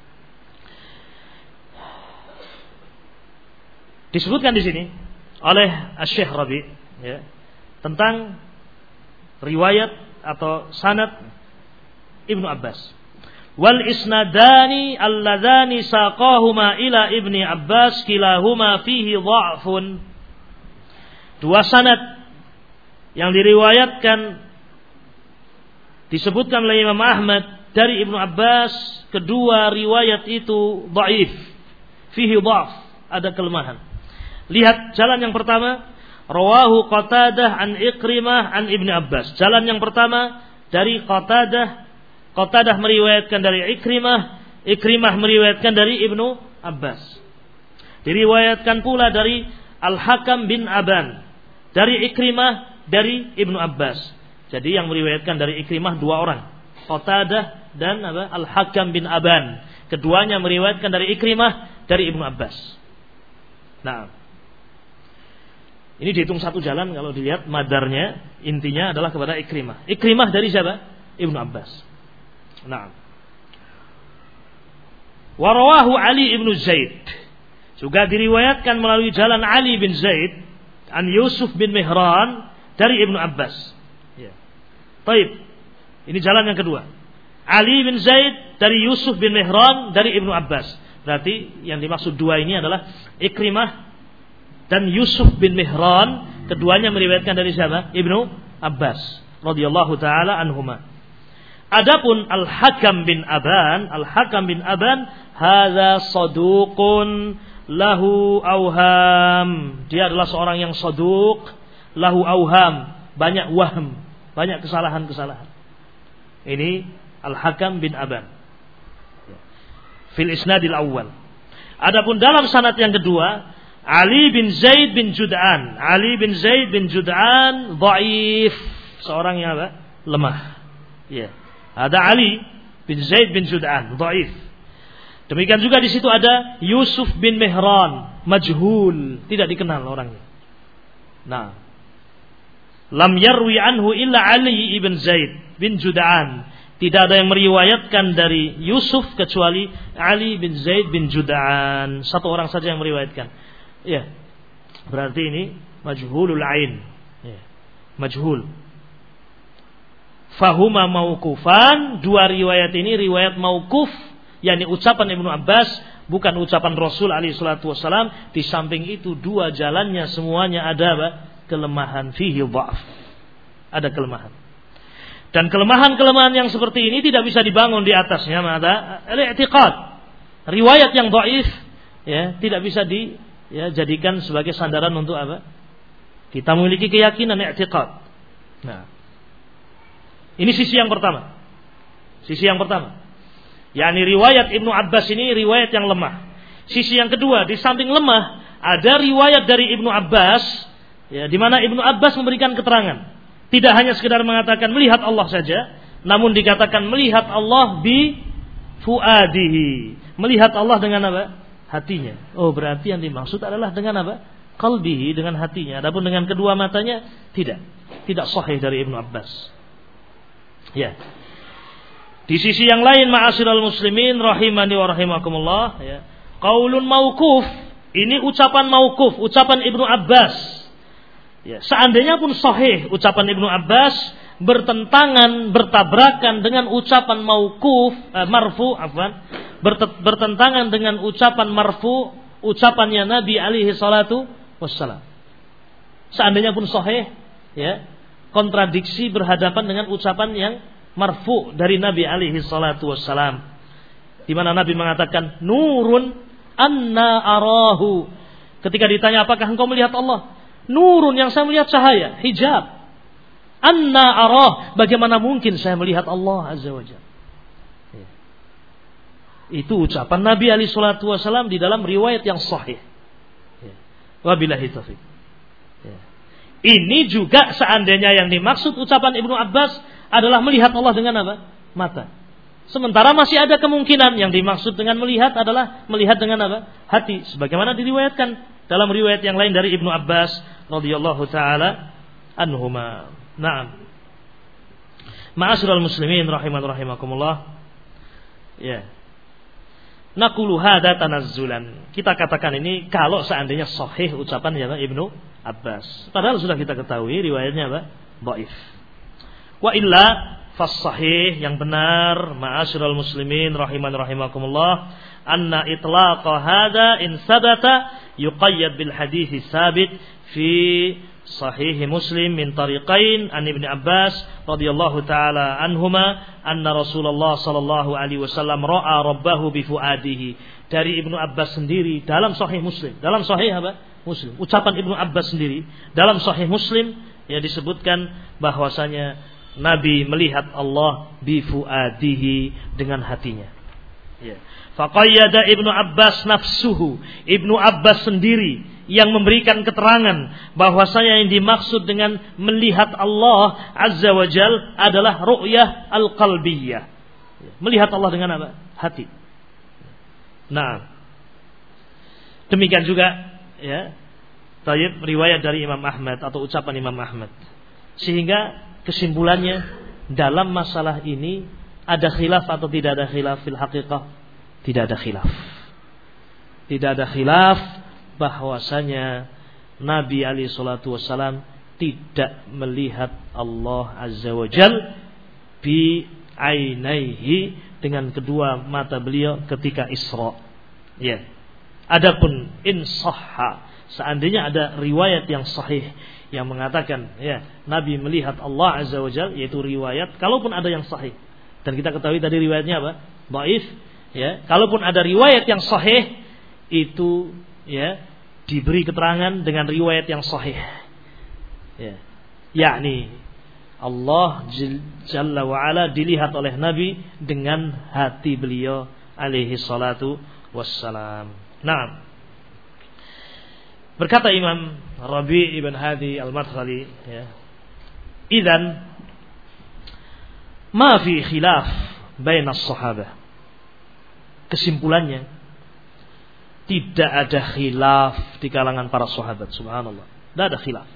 Disebutkan di sini oleh Asy-Syaikh Rabi', ya, tentang riwayat atau sanad Ibnu Abbas. Wal isnadani alladzani saqahuma ila Ibni Abbas kilahuma fihi dha'fun. Dua sanad yang diriwayatkan disebutkan oleh Imam Ahmad dari Ibnu Abbas, kedua riwayat itu dhaif, fihi dha'f, ada kelemahan. Lihat jalan yang pertama, rawahu Qatadah an Ikrimah an Ibni Abbas. Jalan yang pertama dari Qatadah, Qatadah meriwayatkan dari Ikrimah, Ikrimah meriwayatkan dari Ibnu Abbas. Diriwayatkan pula dari Al-Hakam bin Aban, dari Ikrimah, dari Ibnu Abbas. Jadi yang meriwayatkan dari Ikrimah dua orang, Qatadah dan apa? Al-Hakam bin Aban. Keduanya meriwayatkan dari Ikrimah, dari Ibnu Abbas. Nah, ini dihitung satu jalan kalau dilihat madarnya, intinya adalah kepada Ikrimah. Ikrimah dari siapa? Ibnu Abbas. Nah, warawahu Ali ibnu Zaid, juga diriwayatkan melalui jalan Ali bin Zaid an Yusuf bin Mihran dari Ibnu Abbas. Ya. Taib. Ini jalan yang kedua. Ali bin Zaid dari Yusuf bin Mihran dari Ibnu Abbas. Berarti yang dimaksud dua ini adalah Ikrimah dan Yusuf bin Mihran, keduanya meriwayatkan dari siapa? Ibnu Abbas radhiyallahu taala anhuma. Adapun Al-Hakam bin Aban, Al-Hakam bin Aban hadza saduqun lahu auham. Dia adalah seorang yang saduq, lahu auham, banyak wahm, banyak kesalahan-kesalahan. Ini Al-Hakam bin Aban fil isnadil awal. Adapun dalam sanad yang kedua, Ali bin Zaid bin Jud'an. Ali bin Zaid bin Jud'an dhaif, seorang yang apa? Lemah. Ya. Ada Ali bin Zaid bin Jud'an dhaif. Demikian juga di situ ada Yusuf bin Mihran, majhul, tidak dikenal orangnya. Nah, lam yarwi anhu illa Ali ibn Zaid bin Jud'an. Tidak ada yang meriwayatkan dari Yusuf kecuali Ali bin Zaid bin Jud'an. Satu orang saja yang meriwayatkan. Ya, berarti ini majhulul ain, ya, majhul. Fahuma mauqufan, dua riwayat ini riwayat mauquf, yakni ucapan Ibnu Abbas, bukan ucapan Rasul alaihi salatu wasalam. Di samping itu dua jalannya semuanya ada apa? Kelemahan, fihi dha'f, ada kelemahan. Dan kelemahan-kelemahan yang seperti ini tidak bisa dibangun di atasnya ada al-i'tiqad. Riwayat yang dhaif, ya, tidak bisa di ya jadikan sebagai sandaran untuk apa? Kita memiliki keyakinan i'tiqad. Nah, ini sisi yang pertama. Sisi yang pertama. yakni riwayat Ibnu Abbas ini riwayat yang lemah. Sisi yang kedua, di samping lemah ada riwayat dari Ibnu Abbas, ya, di mana Ibnu Abbas memberikan keterangan. Tidak hanya sekedar mengatakan melihat Allah saja, namun dikatakan melihat Allah bi fuadihi. Melihat Allah dengan apa? Hatinya. Oh, berarti yang dimaksud adalah dengan apa? Qalbihi, dengan hatinya. Adapun dengan kedua matanya tidak. Tidak sahih dari Ibnu Abbas. Ya. Di sisi yang lain, ma'asyiral muslimin rahimani wa rahimakumullah, ya. Qaulun mauquf, ini ucapan mauquf, ucapan Ibnu Abbas. Ya, seandainya pun sahih ucapan Ibnu Abbas bertentangan, bertabrakan dengan ucapan mauquf, eh, marfu, afwan, bertentangan dengan ucapan marfu, ucapannya Nabi alaihi salatu wassalam. Seandainya pun sahih, ya, kontradiksi berhadapan dengan ucapan yang marfu dari Nabi alaihi salatu wassalam. di mana Nabi mengatakan nurun anna arahu. Ketika ditanya apakah engkau melihat Allah? Nurun, yang saya melihat cahaya, hijab. Anna arah, bagaimana mungkin saya melihat Allah azza wajalla. Ya. Itu ucapan Nabi alaihi salatu wasallam di dalam riwayat yang sahih. Ya. Wabillahi taufiq. Ya. Ini juga seandainya yang dimaksud ucapan Ibnu Abbas adalah melihat Allah dengan apa? Mata. Sementara masih ada kemungkinan yang dimaksud dengan melihat adalah melihat dengan apa? Hati. Sebagaimana diriwayatkan dalam riwayat yang lain dari Ibnu Abbas radhiyallahu taala anhuma. Naam. Ma'asyiral muslimin rahiman rahimakumullah. Ya. Naqulu hadza tanazzulan. Kita katakan ini kalau seandainya sahih ucapan ya Ibnu Abbas. Padahal sudah kita ketahui riwayatnya apa? Dhaif. Wa illa fas sahih, yang benar ma'asyiral muslimin rahiman rahimakumullah, anna itlaqa hadza in sabata yuqayyad bil hadits sabit fi sahih Muslim min tariqain an Ibnu Abbas radhiyallahu taala anhuma anna Rasulullah sallallahu alaihi wasallam ra'a rabbahu bi fuadihi. Dari Ibnu Abbas sendiri dalam sahih Muslim, dalam sahih apa? Muslim. Ucapan Ibnu Abbas sendiri dalam sahih Muslim ya disebutkan bahwasanya Nabi melihat Allah bi fuadihi, dengan hatinya. Ya. Faqayyada Ibnu Abbas nafsuhu. Ibnu Abbas sendiri yang memberikan keterangan bahwasanya yang dimaksud dengan melihat Allah azza wa jal adalah ru'yah al-qalbiyah. Melihat Allah dengan apa? Hati. Nah, demikian juga ya, tayyib riwayat dari Imam Ahmad atau ucapan Imam Ahmad. Sehingga kesimpulannya dalam masalah ini ada khilaf atau tidak ada khilaf fil haqiqah? Tidak ada khilaf. Tidak ada khilaf bahwasanya Nabi alaihi salatu wasallam tidak melihat Allah azza wa jal bi ainaihi, dengan kedua mata beliau ketika Isra. Ya. Adapun in sahha, seandainya ada riwayat yang sahih yang mengatakan ya Nabi melihat Allah azza wa jal, yaitu riwayat, kalaupun ada yang sahih, dan kita ketahui tadi riwayatnya apa? Dhaif. Ya, kalaupun ada riwayat yang sahih itu ya diberi keterangan dengan riwayat yang sahih. Ya. Yakni Allah Jalla wa Ala dilihat oleh Nabi dengan hati beliau alaihi salatu wassalam. Nah, berkata Imam Rabi' ibn Hadi al-Madkhali ya, idzan ma fi khilaf baina as-sahabah. Kesimpulannya, tidak ada khilaf di kalangan para sahabat, subhanallah. Tidak ada khilaf.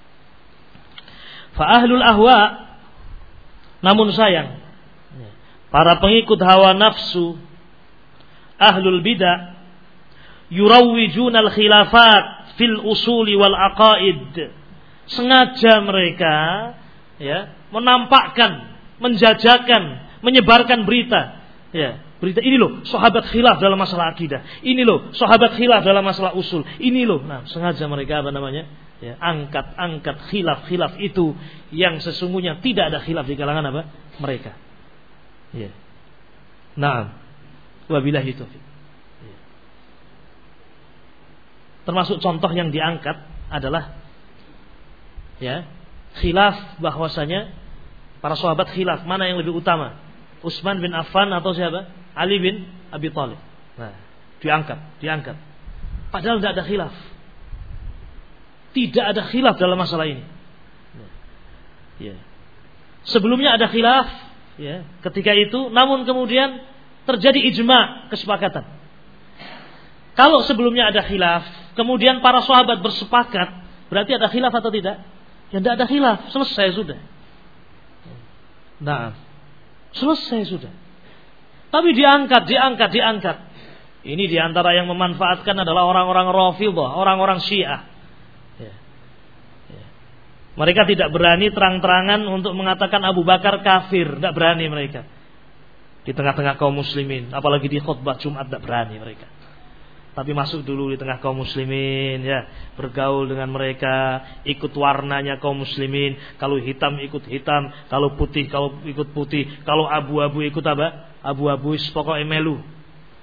Fa ahlul ahwa, namun sayang, para pengikut hawa nafsu, ahlul bidah, yurawwijuna al-khilafat fil usuli wal aqaid. Sengaja mereka ya menampakkan, menjajakan, menyebarkan berita, ya. Berita ini loh sahabat khilaf dalam masalah akidah. Ini loh sahabat khilaf dalam masalah usul. Ini loh. Nah, sengaja mereka apa namanya? Ya, angkat-angkat khilaf-khilaf itu yang sesungguhnya tidak ada khilaf di kalangan apa? Mereka. Ya. Naam. Wabillahi taufiq. Ya. Termasuk contoh yang diangkat adalah ya, khilaf bahwasanya para sahabat khilaf mana yang lebih utama? Utsman bin Affan atau siapa? Ali bin Abi Thalib. Nah, diangkat, diangkat. Padahal tidak ada khilaf. Tidak ada khilaf dalam masalah ini. Nah, ya. Sebelumnya ada khilaf, ya, ketika itu, namun kemudian terjadi ijma, kesepakatan. Kalau sebelumnya ada khilaf, kemudian para sahabat bersepakat, berarti ada khilaf atau tidak? Ya, tidak ada khilaf, selesai sudah. Nah, selesai sudah. Tapi diangkat, diangkat, diangkat. Ini diantara yang memanfaatkan adalah orang-orang Rafidhah, orang-orang Syiah. Ya. Ya. Mereka tidak berani terang-terangan untuk mengatakan Abu Bakar kafir, tidak berani mereka. Di tengah-tengah kaum muslimin, apalagi di khutbah Jumat tidak berani mereka. Tapi masuk dulu di tengah kaum muslimin, ya, bergaul dengan mereka, ikut warnanya kaum muslimin. Kalau hitam ikut hitam, kalau putih kalau ikut putih, kalau abu-abu ikut apa? Abu-abu pokoknya melu,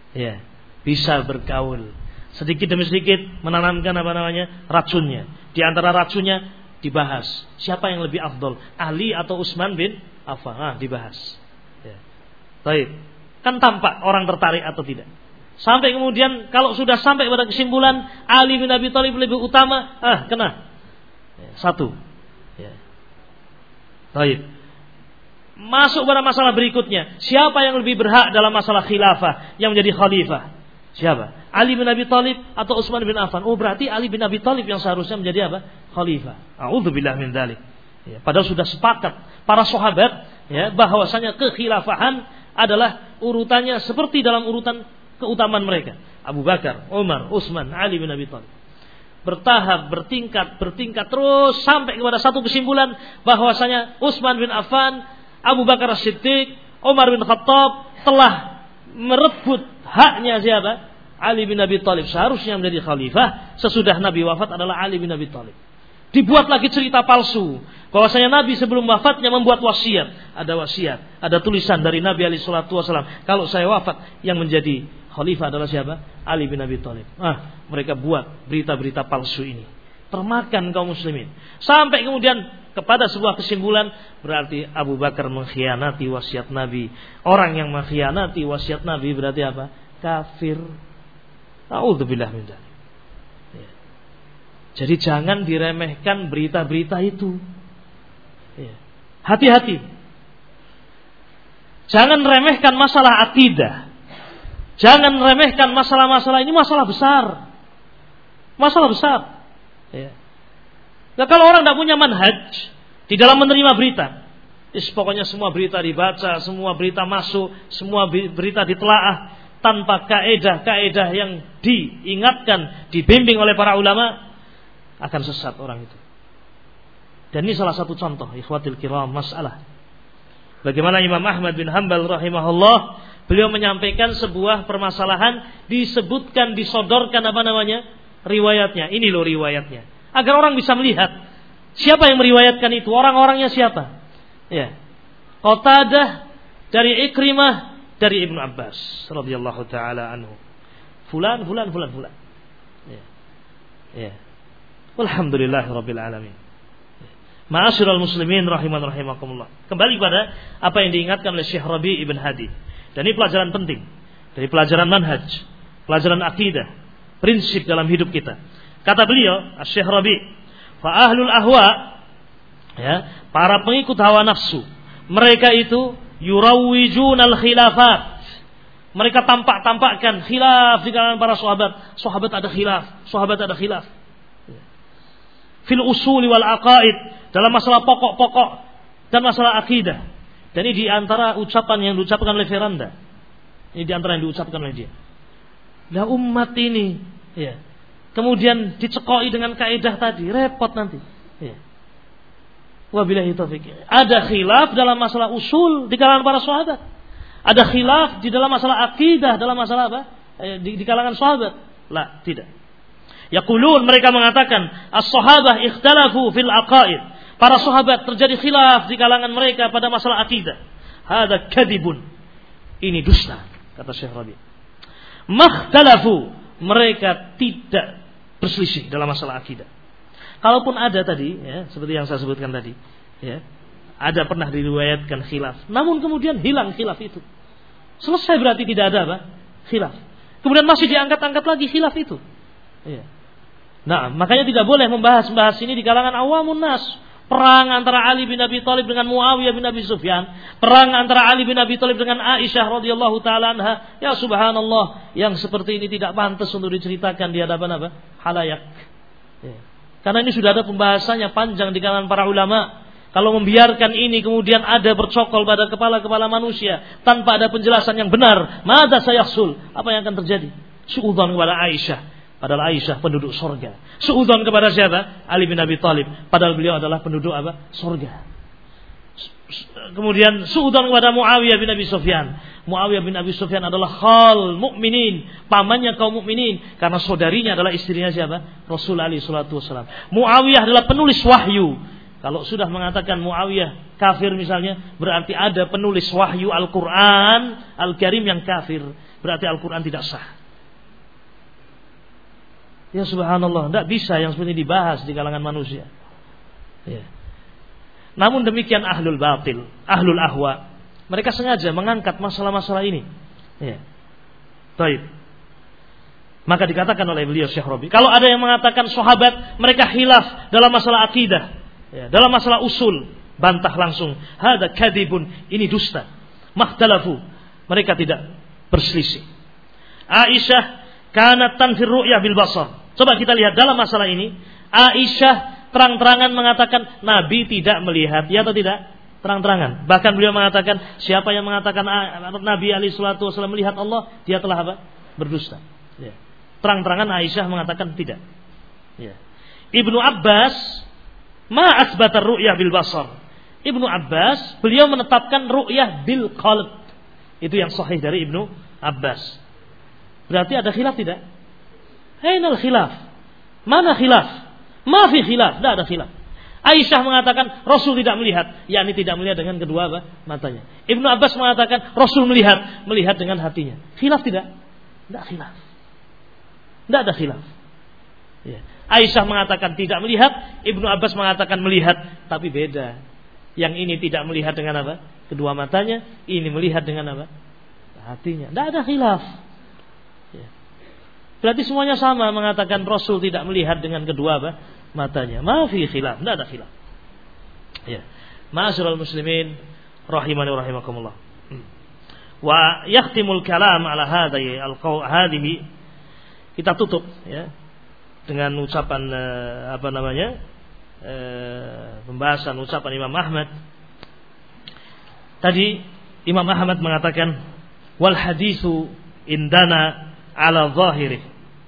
Ya, bisa bergaul. Sedikit demi sedikit menanamkan apa namanya? Racunnya. Di antara racunnya dibahas. Siapa yang lebih afdol? Ali atau Utsman bin Affan? Ah, dibahas. Ya. Baik. Kan tampak orang tertarik atau tidak. Sampai kemudian kalau sudah sampai pada kesimpulan Ali bin Abi Thalib lebih utama, ah, kena. Ya, satu. Ya. Baik. Masuk pada masalah berikutnya. Siapa yang lebih berhak dalam masalah khilafah yang menjadi khalifah? Siapa? Ali bin Abi Thalib atau Utsman bin Affan? Oh, berarti Ali bin Abi Thalib yang seharusnya menjadi apa? Khalifah. A'udzubillah min dzalik. Ya, padahal sudah sepakat para sahabat ya bahwasanya kekhilafahan adalah urutannya seperti dalam urutan keutamaan mereka. Abu Bakar, Umar, Utsman, Ali bin Abi Thalib. Bertahap, bertingkat, bertingkat terus sampai kepada satu kesimpulan bahwasanya Utsman bin Affan, Abu Bakar As-Siddiq, Umar bin Khattab telah merebut haknya siapa? Ali bin Abi Thalib. Seharusnya menjadi khalifah sesudah Nabi wafat adalah Ali bin Abi Thalib. Dibuat lagi cerita palsu bahwasanya Nabi sebelum wafatnya membuat wasiat. Ada wasiat, ada tulisan dari Nabi alaihi salatu wasallam. Kalau saya wafat yang menjadi khalifah adalah siapa? Ali bin Abi Thalib. Ah, mereka buat berita-berita palsu ini. Termakan kaum muslimin. Sampai kemudian kepada sebuah kesimpulan berarti Abu Bakar mengkhianati wasiat Nabi. Orang yang mengkhianati wasiat Nabi berarti apa? Kafir. A'udzubillah min dzalik. Ya. Jadi jangan diremehkan berita-berita itu. Ya. Hati-hati. Jangan remehkan masalah akidah. Jangan remehkan masalah-masalah ini, masalah besar. Masalah besar. Ya. Nah, kalau orang tidak punya manhaj di dalam menerima berita, is, pokoknya semua berita dibaca, semua berita masuk, semua berita ditelaah tanpa kaedah-kaedah yang diingatkan, dibimbing oleh para ulama, akan sesat orang itu. Dan ini salah satu contoh, ikhwatil kiram, masalah. Bagaimana Imam Ahmad bin Hanbal rahimahullah, beliau menyampaikan sebuah permasalahan, disebutkan, disodorkan apa namanya? Riwayatnya. Ini loh riwayatnya. Agar orang bisa melihat siapa yang meriwayatkan itu, orang-orangnya siapa. Ya. Qatadah dari Ikrimah dari Ibnu Abbas radhiyallahu taala anhu. Fulan fulan fulan fulan. Ya. Ya. Walhamdulillahirabbil alamin. Ma'asyiral muslimin rahiman rahimakumullah. Kembali pada apa yang diingatkan oleh Syekh Rabi' Ibn Hadi. Dan ini pelajaran penting dari pelajaran manhaj, pelajaran akidah, prinsip dalam hidup kita. Kata beliau, Syekh Rabi', fa ahlul ahwa, ya, para pengikut hawa nafsu, mereka itu yurawwijunal khilafat. Mereka tampak-tampakkan khilaf di kalangan para sahabat. Sahabat ada khilaf, sahabat ada khilaf. Fil usuli wal aqaid, dalam masalah pokok-pokok dan masalah akidah. Dan ini di antara ucapan yang diucapkan oleh Firanda. Ini di antara yang diucapkan oleh dia. Lah umat ini, ya, kemudian dicekoi dengan kaidah tadi, repot nanti. Ya. Wabillahi taufiq. Ada khilaf dalam masalah usul di kalangan para sahabat. Ada khilaf di dalam masalah akidah, dalam masalah apa? Eh, di, di kalangan sahabat. La, tidak. Yaqulun, mereka mengatakan, as-sahabah ikhtalafu fil aqaid. Para sahabat terjadi khilaf di kalangan mereka pada masalah akidah. Hada kadibun. Ini dusta, kata Syekh Rabi'. Makhtalafu, mereka tidak berselisih dalam masalah akidah. Kalaupun ada tadi, ya, seperti yang saya sebutkan tadi, ya, ada pernah diriwayatkan khilaf, namun kemudian hilang khilaf itu. Selesai berarti tidak ada apa? Khilaf. Kemudian masih diangkat-angkat lagi khilaf itu. Ya. Nah, makanya tidak boleh membahas-bahas ini di kalangan awamun nas. Perang antara Ali bin Abi Thalib dengan Muawiyah bin Abi Sufyan, perang antara Ali bin Abi Thalib dengan Aisyah radhiyallahu taala anha. Ya subhanallah, yang seperti ini tidak pantas untuk diceritakan di hadapan apa? Halayak. Ya. Karena ini sudah ada pembahasannya panjang di kalangan para ulama. Kalau membiarkan ini kemudian ada bercokol pada kepala-kepala manusia tanpa ada penjelasan yang benar, madza sayahsul? Apa yang akan terjadi? Suudzon kepada Aisyah. Padahal Aisyah penduduk surga. Suudzon kepada siapa? Ali bin Abi Thalib. Padahal beliau adalah penduduk apa? Surga. Kemudian suudzon kepada Muawiyah bin Abi Sufyan. Muawiyah bin Abi Sufyan adalah khal mukminin, pamannya kaum mukminin, karena saudarinya adalah istrinya siapa? Rasul alaihi salatu wasallam. Muawiyah adalah penulis wahyu. Kalau sudah mengatakan Muawiyah kafir misalnya, berarti ada penulis wahyu Al-Quran Al-Karim yang kafir. berarti Al-Quran tidak sah. Ya subhanallah, tidak bisa yang seperti ini dibahas di kalangan manusia. Ya. Namun demikian ahlul batil, ahlul ahwa, mereka sengaja mengangkat masalah-masalah ini. Ya. Baik. Maka dikatakan oleh beliau Syekh Rabi, kalau ada yang mengatakan sahabat mereka khilaf dalam masalah akidah, ya, dalam masalah usul, bantah langsung, hada kadibun, ini dusta. Makhtalafu, mereka tidak berselisih. Aisyah kanat tanfir ru'yah bil basar. Coba kita lihat dalam masalah ini, Aisyah terang-terangan mengatakan Nabi tidak melihat, ya atau tidak? Terang-terangan. Bahkan beliau mengatakan siapa yang mengatakan Nabi alaihi salatu wasallam melihat Allah, dia telah apa? Berdusta. Ya. Terang-terangan Aisyah mengatakan tidak. Ya. Ibnu Abbas ma asbata ru'yah bil basar. Ibnu Abbas beliau menetapkan ru'yah bil qalb. Itu yang sahih dari Ibnu Abbas. Berarti ada khilaf tidak? Ainal khilaf? Mana khilaf? Ma fi khilaf, tidak ada khilaf. Aisyah mengatakan Rasul tidak melihat, yakni tidak melihat dengan kedua apa? Matanya. Ibnu Abbas mengatakan Rasul melihat, melihat dengan hatinya. Khilaf tidak? Tidak khilaf. Tidak ada khilaf. Ya. Aisyah mengatakan tidak melihat, Ibnu Abbas mengatakan melihat, tapi beda. Yang ini tidak melihat dengan apa? Kedua matanya, ini melihat dengan apa? Hatinya. Tidak ada khilaf. Ya. Berarti semuanya sama mengatakan Rasul tidak melihat dengan kedua apa? Matanya. Ma fi khilaf, tidak ada khilaf. Ya. Ma'asyiral muslimin rahimani wa rahimakumullah. Wa yakhtimul kalam ala hadhihi al-qaw hadhihi, kita tutup ya dengan ucapan eh, apa namanya? Eh, pembahasan ucapan Imam Ahmad. Tadi Imam Ahmad mengatakan wal haditsu indana ala zahirih,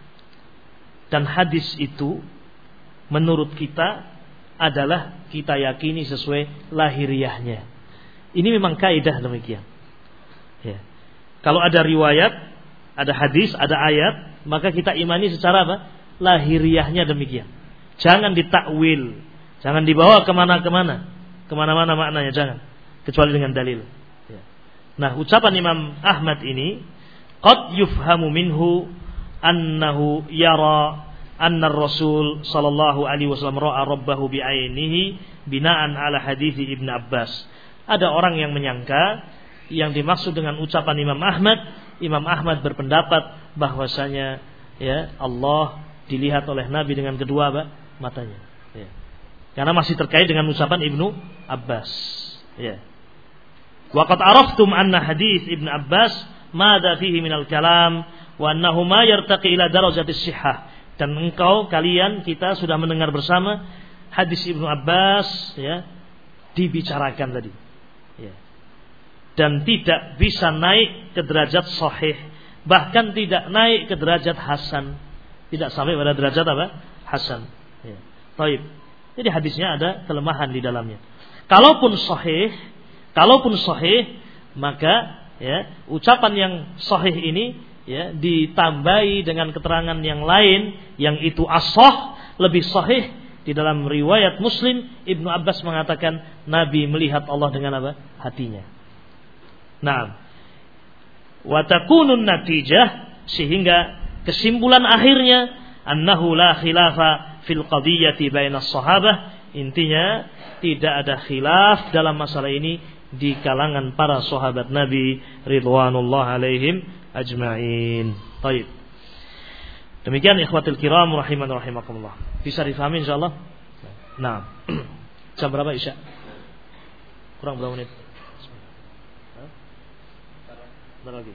dan hadis itu menurut kita adalah kita yakini sesuai lahiriahnya. Ini memang kaidah demikian. Ya. Kalau ada riwayat, ada hadis, ada ayat, maka kita imani secara apa? Lahiriahnya demikian. Jangan ditakwil, jangan dibawa kemana-kemana, kemana-mana maknanya, jangan, kecuali dengan dalil. Ya. Nah, ucapan Imam Ahmad ini qad yufhamu minhu annahu yara anna Rasul sallallahu alaihi wasallam ra'a rabbahu bi'ainihi bina'an ala hadithi Ibn Abbas. Ada orang yang menyangka yang dimaksud dengan ucapan Imam Ahmad, Imam Ahmad berpendapat bahwasanya ya Allah dilihat oleh Nabi dengan kedua apa? Matanya. Ya. Karena masih terkait dengan ucapan Ibnu Abbas. Ya. Wa qad araftum anna hadits Ibn Abbas madza fihi minal kalam wa annahu ma yartaqi ila darajatis sihhah. Dan engkau kalian kita sudah mendengar bersama hadis Ibnu Abbas ya dibicarakan tadi. Ya. Dan tidak bisa naik ke derajat sahih, bahkan tidak naik ke derajat hasan, tidak sampai pada derajat apa? Hasan. Ya. Baik. Jadi hadisnya ada kelemahan di dalamnya. Kalaupun sahih, kalaupun sahih, maka ya ucapan yang sahih ini ya ditambahi dengan keterangan yang lain yang itu ashah, lebih sahih. Di dalam riwayat Muslim, Ibnu Abbas mengatakan Nabi melihat Allah dengan apa? Hatinya. Nah, wa takunun natijah, sehingga kesimpulan akhirnya annahu la khilafa fil qadiyyati bainas sahabah, intinya tidak ada khilaf dalam masalah ini di kalangan para sahabat Nabi ridwanullah alaihim ajma'in. Baik. Demikian ikhwatul kiram rahiman rahimakumullah. Bisa difahami insyaallah? Nah. Jam berapa Isya? Kurang berapa menit? Bentar lagi.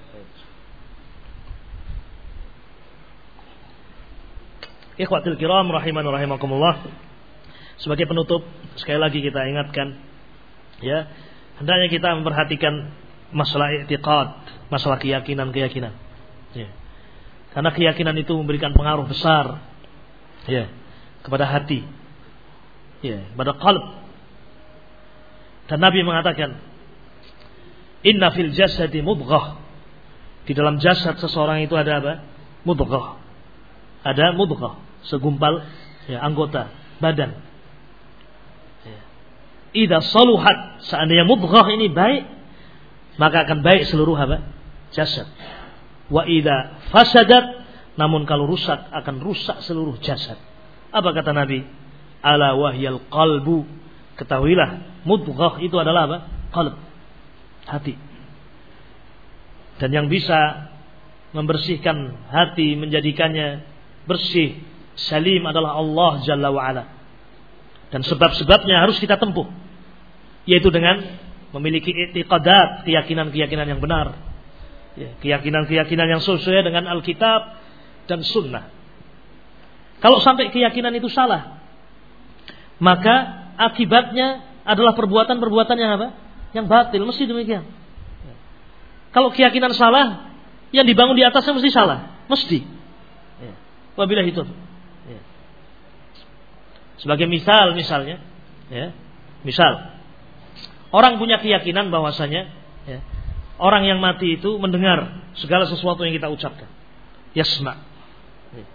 Ikhwatul kiram rahiman rahimakumullah. Sebagai penutup, sekali lagi kita ingatkan ya, hendaknya kita memperhatikan masalah i'tiqad, masalah keyakinan-keyakinan. Ya. Karena keyakinan itu memberikan pengaruh besar ya kepada hati. Ya, pada qalb. Dan Nabi mengatakan, "Inna fil jasadi mudghah." Di dalam jasad seseorang itu ada apa? Mudghah. Ada mudghah, segumpal ya anggota badan. Ya. Idza saluhat, seandainya mudghah ini baik, maka akan baik seluruh apa? Jasad. Wa idza fasadat, namun kalau rusak akan rusak seluruh jasad. Apa kata Nabi? Ala wahyal qalbu, ketahuilah mudghah itu adalah apa? Qalb, hati. Dan yang bisa membersihkan hati, menjadikannya bersih, salim adalah Allah Jalla wa'ala. Dan sebab-sebabnya harus kita tempuh, yaitu dengan memiliki i'tiqadat, keyakinan-keyakinan yang benar, ya, keyakinan-keyakinan yang sesuai dengan Alkitab dan Sunnah. Kalau sampai keyakinan itu salah, maka akibatnya adalah perbuatan-perbuatan yang apa? Yang batil, mesti demikian. Kalau keyakinan salah, yang dibangun di atasnya mesti salah, mesti. Wabillahi taufiq. Sebagai misal, misalnya, ya, misal orang punya keyakinan bahwasanya, ya, orang yang mati itu mendengar segala sesuatu yang kita ucapkan, yasma, ya,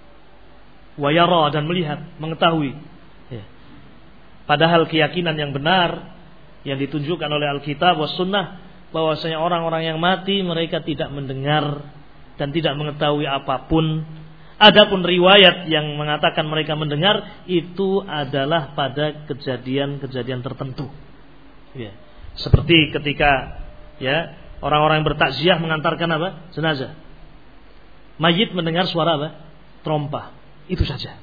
wa yara, dan melihat, mengetahui. Ya. Padahal keyakinan yang benar yang ditunjukkan oleh Alkitab was Sunnah, bahwasanya orang-orang yang mati mereka tidak mendengar dan tidak mengetahui apapun. Adapun riwayat yang mengatakan mereka mendengar itu adalah pada kejadian-kejadian tertentu. Ya. Seperti ketika, ya, orang-orang yang bertakziah mengantarkan apa? Jenazah. Mayit mendengar suara apa? Trompa. Itu saja.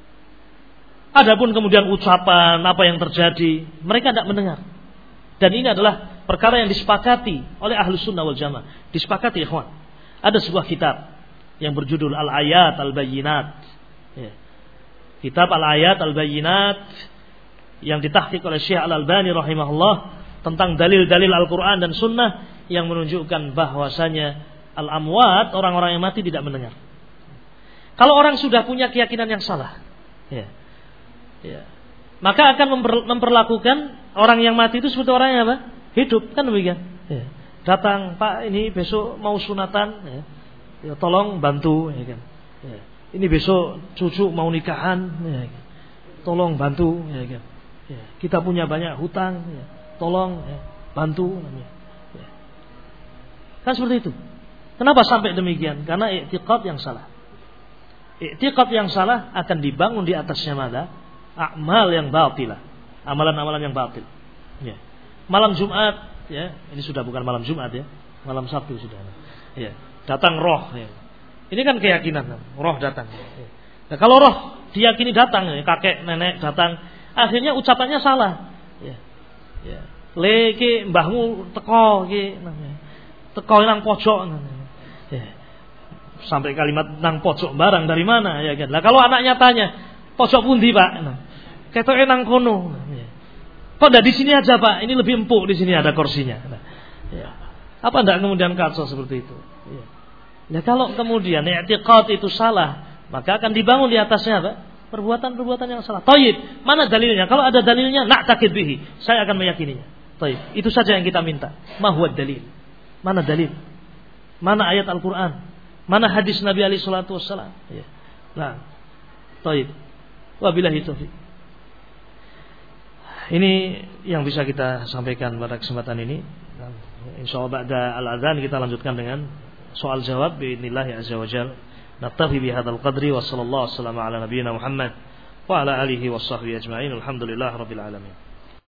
Adapun kemudian ucapan apa yang terjadi, mereka tidak mendengar. Dan ini adalah perkara yang disepakati oleh Ahlus Sunnah wal Jamaah. Disepakati, ikhwan. Ada sebuah kitab yang berjudul Al-Ayat Al-Bayyinat. Ya. Kitab Al-Ayat Al-Bayyinat yang ditahqiq oleh Syekh Al-Albani rahimahullah tentang dalil-dalil Al-Quran dan Sunnah yang menunjukkan bahwasanya al-amwat, orang-orang yang mati, tidak mendengar. Kalau orang sudah punya keyakinan yang salah, ya, ya, maka akan memper, memperlakukan orang yang mati itu seperti orang yang apa? Hidup, kan demikian. Ya. Datang, Pak, ini besok mau sunatan, ya, ya, tolong bantu, ya kan. Ya. Ini besok cucu mau nikahan, ya, tolong bantu, ya kan. Ya. Kita punya banyak hutang, ya, tolong, ya, bantu. Ya. Kan seperti itu. Kenapa sampai demikian? Karena i'tiqad yang salah. I'tiqad yang salah akan dibangun di atasnya mana? Amal yang batilah, amalan-amalan yang batil. Ya. Malam Jumat, ya, ini sudah bukan malam Jumat, ya, malam Sabtu sudah. Ya. Datang roh, ya. Ini kan keyakinan, roh datang. Ya. Nah, kalau roh diyakini datang, ya, kakek nenek datang, akhirnya ucapannya salah. Ya. Ya. Leki mbahmu teko, ki, teko nang pojok. Ya. Sampai kalimat nang pojok barang dari mana, ya kan? Lah kalau anaknya tanya, pojok pundi, Pak? Nah, ketoke nang kono. Ya. Kok enggak di sini aja, Pak? Ini lebih empuk, di sini ada kursinya. Nah, ya. Apa enggak kemudian kacau seperti itu? Ya. Nah, kalau kemudian i'tiqad itu salah, maka akan dibangun di atasnya apa? Perbuatan-perbuatan yang salah. Thayyib, mana dalilnya? Kalau ada dalilnya, na'taqid bihi, saya akan meyakininya. Thayyib, itu saja yang kita minta. Ma huwa dalil? Mana dalil? Mana ayat Al-Qur'an? Mana hadis Nabi alaihi salatu wassalam? Ya. Nah, thayyib. Wabillahi taufiq. Ini yang bisa kita sampaikan pada kesempatan ini. Insyaallah ba'da al-adzan kita lanjutkan dengan soal jawab biidznillah azza wajalla. Naktafi bihadzal qadri wa sallallahu alaihi wasallam ala nabiyyina Muhammad wa ala alihi washabbihi ajma'in. Alhamdulillah rabbil alamin.